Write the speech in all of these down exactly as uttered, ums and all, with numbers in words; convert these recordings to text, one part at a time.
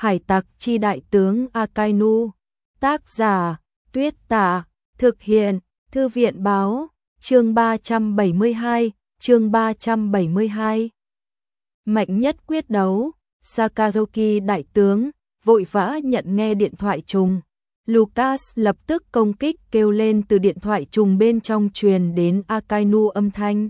Hải tặc chi đại tướng Akainu. Tác giả Tuyết Tả. Thực hiện Thư viện báo. Chương ba trăm bảy mươi hai. Chương ba trăm bảy mươi hai. Mạnh nhất quyết đấu. Sakazuki đại tướng vội vã nhận nghe điện thoại trùng. Lucas lập tức công kích kêu lên từ điện thoại trùng bên trong truyền đến Akainu âm thanh.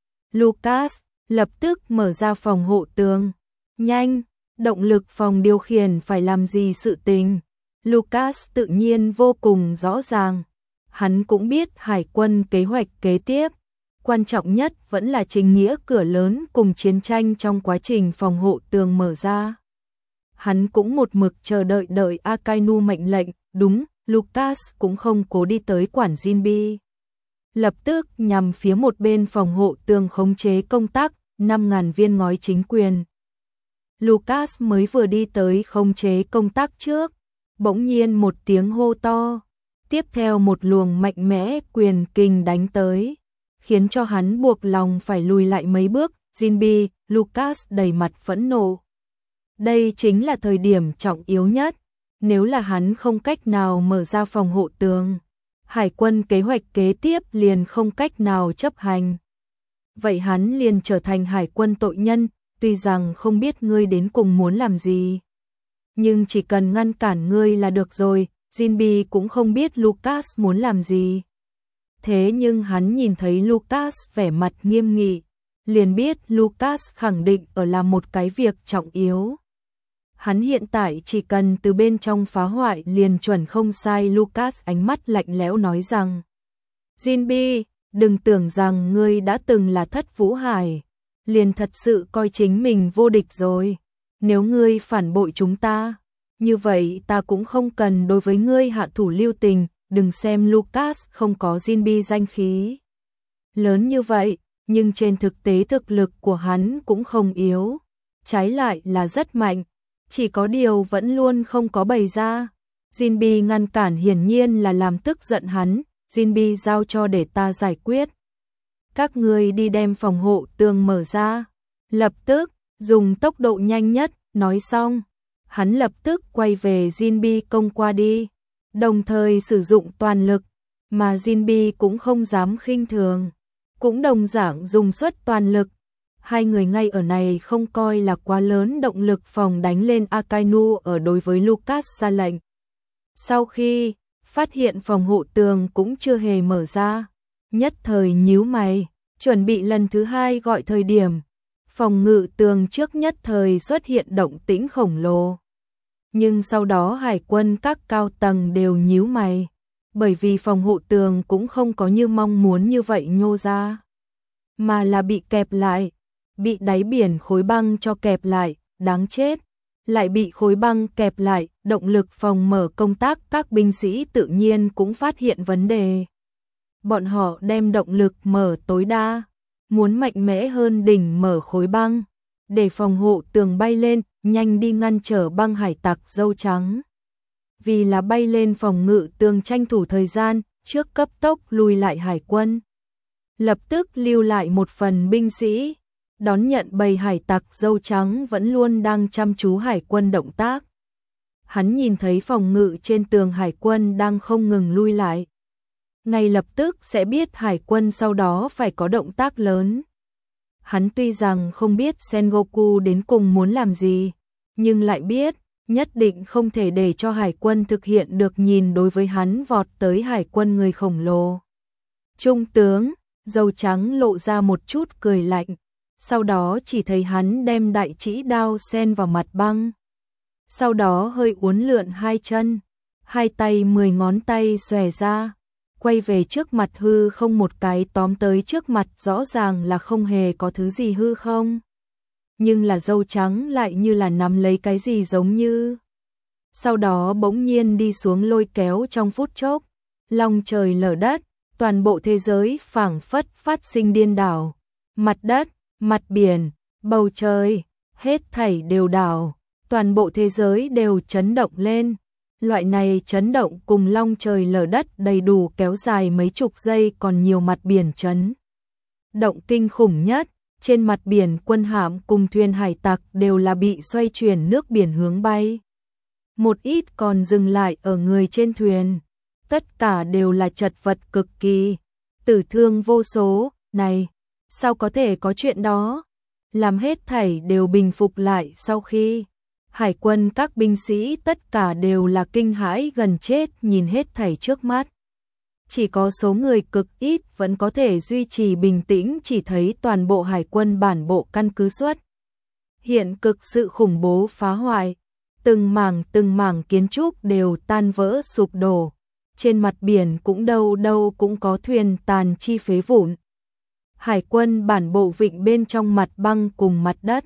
Lucas lập tức mở ra phòng hộ tường. Nhanh, động lực phòng điều khiển phải làm gì sự tình. Lucas tự nhiên vô cùng rõ ràng. Hắn cũng biết hải quân kế hoạch kế tiếp. Quan trọng nhất vẫn là chính nghĩa cửa lớn cùng chiến tranh trong quá trình phòng hộ tường mở ra. Hắn cũng một mực chờ đợi đợi Akainu mệnh lệnh. Đúng, Lucas cũng không cố đi tới quản Jinbe. Lập tức nhằm phía một bên phòng hộ tường khống chế công tác năm nghìn viên ngói chính quyền. Lucas mới vừa đi tới khống chế công tác trước, bỗng nhiên một tiếng hô to, tiếp theo một luồng mạnh mẽ quyền kình đánh tới, khiến cho hắn buộc lòng phải lùi lại mấy bước. Jinbe, Lucas đầy mặt phẫn nộ. Đây chính là thời điểm trọng yếu nhất, nếu là hắn không cách nào mở ra phòng hộ tường, hải quân kế hoạch kế tiếp liền không cách nào chấp hành. Vậy hắn liền trở thành hải quân tội nhân, tuy rằng không biết ngươi đến cùng muốn làm gì. Nhưng chỉ cần ngăn cản ngươi là được rồi. Jinbe cũng không biết Lucas muốn làm gì. Thế nhưng hắn nhìn thấy Lucas vẻ mặt nghiêm nghị, liền biết Lucas khẳng định ở làm một cái việc trọng yếu. Hắn hiện tại chỉ cần từ bên trong phá hoại liền chuẩn không sai. Lucas ánh mắt lạnh lẽo nói rằng, Jinbe, đừng tưởng rằng ngươi đã từng là Thất Vũ Hải, liền thật sự coi chính mình vô địch rồi. Nếu ngươi phản bội chúng ta, như vậy ta cũng không cần đối với ngươi hạ thủ lưu tình. Đừng xem Lucas không có Jinbe danh khí lớn như vậy, nhưng trên thực tế thực lực của hắn cũng không yếu, trái lại là rất mạnh, chỉ có điều vẫn luôn không có bày ra. Jinbe ngăn cản hiển nhiên là làm tức giận hắn. Jinbe, giao cho để ta giải quyết. Các ngươi đi đem phòng hộ tường mở ra. Lập tức, dùng tốc độ nhanh nhất. Nói xong, hắn lập tức quay về Jinbe công qua đi, đồng thời sử dụng toàn lực, mà Jinbe cũng không dám khinh thường, cũng đồng dạng dùng suất toàn lực. Hai người ngay ở này không coi là quá lớn động lực phòng đánh lên Akainu ở đối với Lucas ra lệnh. Sau khi phát hiện phòng hộ tường cũng chưa hề mở ra, nhất thời nhíu mày, chuẩn bị lần thứ hai gọi thời điểm, phòng ngự tường trước nhất thời xuất hiện động tĩnh khổng lồ. Nhưng sau đó hải quân các cao tầng đều nhíu mày, bởi vì phòng hộ tường cũng không có như mong muốn như vậy nhô ra, mà là bị kẹp lại, bị đáy biển khối băng cho kẹp lại. Đáng chết, lại bị khối băng kẹp lại. Động lực phòng mở công tác các binh sĩ tự nhiên cũng phát hiện vấn đề. Bọn họ đem động lực mở tối đa, muốn mạnh mẽ hơn đỉnh mở khối băng, để phòng hộ tường bay lên, nhanh đi ngăn trở băng hải tặc dâu trắng. Vì là bay lên phòng ngự tường tranh thủ thời gian, trước cấp tốc lùi lại hải quân. Lập tức lưu lại một phần binh sĩ, đón nhận bầy hải tặc dâu trắng vẫn luôn đang chăm chú hải quân động tác. Hắn nhìn thấy phòng ngự trên tường hải quân đang không ngừng lui lại, ngay lập tức sẽ biết hải quân sau đó phải có động tác lớn. Hắn tuy rằng không biết Sengoku đến cùng muốn làm gì, nhưng lại biết nhất định không thể để cho hải quân thực hiện được nhìn đối với hắn vọt tới hải quân người khổng lồ. Trung tướng, dâu trắng lộ ra một chút cười lạnh, sau đó chỉ thấy hắn đem đại trĩ đao sen vào mặt băng. Sau đó hơi uốn lượn hai chân, hai tay mười ngón tay xòe ra, quay về trước mặt hư không một cái tóm tới trước mặt, rõ ràng là không hề có thứ gì hư không. Nhưng là dâu trắng lại như là nắm lấy cái gì giống như. Sau đó bỗng nhiên đi xuống lôi kéo trong phút chốc, long trời lở đất, toàn bộ thế giới phảng phất phát sinh điên đảo. Mặt đất, mặt biển, bầu trời, hết thảy đều đảo, toàn bộ thế giới đều chấn động lên. Loại này chấn động cùng long trời lở đất đầy đủ kéo dài mấy chục giây, còn nhiều mặt biển chấn động kinh khủng nhất. Trên mặt biển quân hạm cùng thuyền hải tặc đều là bị xoay chuyển nước biển hướng bay. một ít còn dừng lại ở người trên thuyền. Tất cả đều là chật vật cực kỳ, tử thương vô số. Này, sao có thể có chuyện đó? Làm hết thảy đều bình phục lại sau khi hải quân các binh sĩ tất cả đều là kinh hãi gần chết nhìn hết thảy trước mắt. Chỉ có số người cực ít vẫn có thể duy trì bình tĩnh, chỉ thấy toàn bộ hải quân bản bộ căn cứ xuất hiện cực sự khủng bố phá hoại. Từng mảng từng mảng kiến trúc đều tan vỡ sụp đổ. Trên mặt biển cũng đâu đâu cũng có thuyền tàn chi phế vụn. Hải quân bản bộ vịnh bên trong mặt băng cùng mặt đất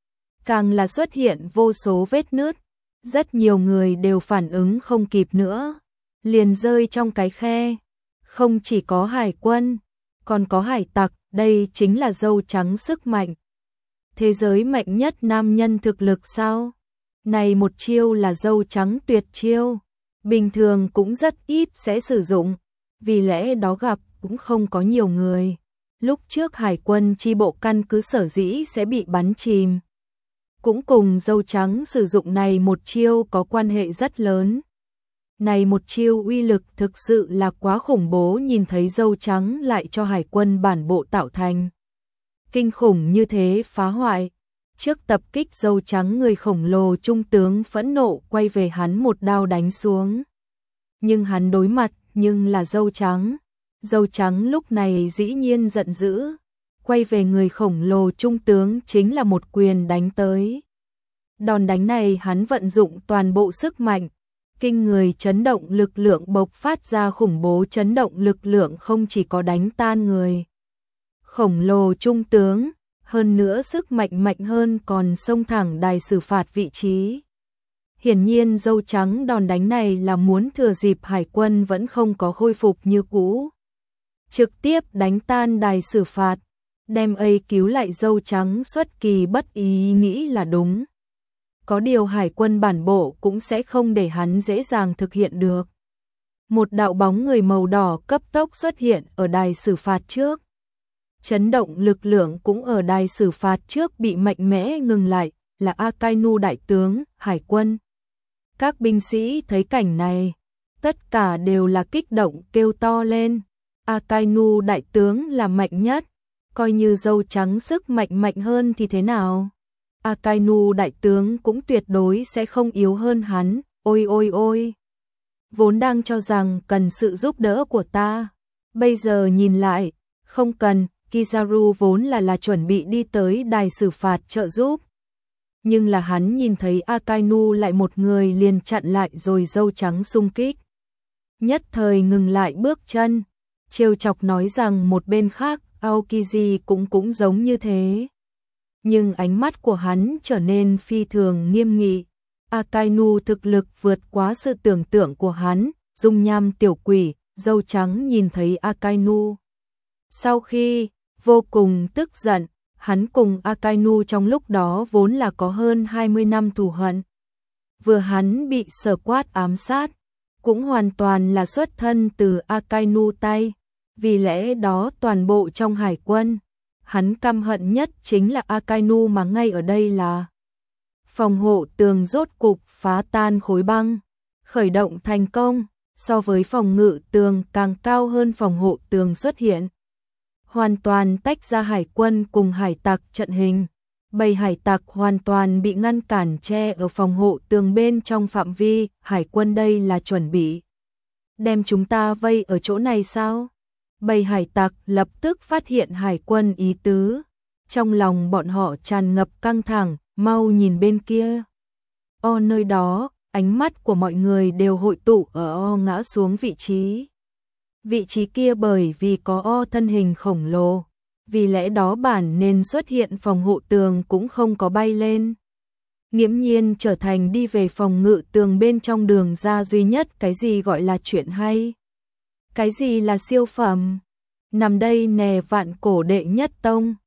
càng là xuất hiện vô số vết nứt. Rất nhiều người đều phản ứng không kịp nữa, liền rơi trong cái khe. Không chỉ có hải quân, còn có hải tặc, đây chính là dâu trắng sức mạnh. Thế giới mạnh nhất nam nhân thực lực sao? Này một chiêu là dâu trắng tuyệt chiêu, bình thường cũng rất ít sẽ sử dụng, vì lẽ đó gặp cũng không có nhiều người. Lúc trước hải quân chi bộ căn cứ sở dĩ sẽ bị bắn chìm, cũng cùng dâu trắng sử dụng này một chiêu có quan hệ rất lớn. Này một chiêu uy lực thực sự là quá khủng bố, nhìn thấy dâu trắng lại cho hải quân bản bộ tạo thành kinh khủng như thế phá hoại. Trước tập kích dâu trắng, người khổng lồ trung tướng phẫn nộ quay về hắn một đao đánh xuống. Nhưng hắn đối mặt nhưng là dâu trắng. Dâu trắng lúc này dĩ nhiên giận dữ, quay về người khổng lồ trung tướng chính là một quyền đánh tới. Đòn đánh này hắn vận dụng toàn bộ sức mạnh, kinh người chấn động lực lượng bộc phát ra khủng bố chấn động lực lượng, không chỉ có đánh tan người khổng lồ trung tướng, hơn nữa sức mạnh mạnh hơn còn xông thẳng đài xử phạt vị trí. Hiển nhiên dâu trắng đòn đánh này là muốn thừa dịp hải quân vẫn không có khôi phục như cũ, trực tiếp đánh tan đài xử phạt, đem ấy cứu lại. Dâu trắng xuất kỳ bất ý nghĩ là đúng. Có điều hải quân bản bộ cũng sẽ không để hắn dễ dàng thực hiện được. Một đạo bóng người màu đỏ cấp tốc xuất hiện ở đài xử phạt trước. Chấn động lực lượng cũng ở đài xử phạt trước bị mạnh mẽ ngừng lại, là Akainu đại tướng, hải quân. Các binh sĩ thấy cảnh này, tất cả đều là kích động kêu to lên. Akainu đại tướng là mạnh nhất, coi như dâu trắng sức mạnh mạnh hơn thì thế nào? Akainu đại tướng cũng tuyệt đối sẽ không yếu hơn hắn. Ôi ôi ôi, vốn đang cho rằng cần sự giúp đỡ của ta, bây giờ nhìn lại, không cần. Kizaru vốn là là chuẩn bị đi tới đài xử phạt trợ giúp, nhưng là hắn nhìn thấy Akainu lại một người liền chặn lại rồi dâu trắng xung kích. Nhất thời ngừng lại bước chân, trêu chọc nói rằng một bên khác Aokiji cũng cũng giống như thế. Nhưng ánh mắt của hắn trở nên phi thường nghiêm nghị. Akainu thực lực vượt quá sự tưởng tượng của hắn. Dung nham tiểu quỷ, dâu trắng nhìn thấy Akainu sau khi vô cùng tức giận. Hắn cùng Akainu trong lúc đó vốn là có hơn hai mươi năm thù hận. Vừa hắn bị Sở Quát ám sát, cũng hoàn toàn là xuất thân từ Akainu tay. Vì lẽ đó toàn bộ trong hải quân, hắn căm hận nhất chính là Akainu, mà ngay ở đây là phòng hộ tường rốt cục phá tan khối băng, khởi động thành công. So với phòng ngự tường càng cao hơn phòng hộ tường xuất hiện, hoàn toàn tách ra hải quân cùng hải tặc trận hình. Bầy hải tặc hoàn toàn bị ngăn cản che ở phòng hộ tường bên trong phạm vi. Hải quân đây là chuẩn bị đem chúng ta vây ở chỗ này sao? Bầy hải tặc lập tức phát hiện hải quân ý tứ, trong lòng bọn họ tràn ngập căng thẳng. Mau nhìn bên kia. O nơi đó, ánh mắt của mọi người đều hội tụ ở O ngã xuống vị trí. Vị trí kia bởi vì có O thân hình khổng lồ, vì lẽ đó bản nên xuất hiện phòng hộ tường cũng không có bay lên. Nghiễm nhiên trở thành đi về phòng ngự tường bên trong đường ra duy nhất. Cái gì gọi là chuyện hay? Cái gì là siêu phẩm? Nằm đây nè, vạn cổ đệ nhất tông,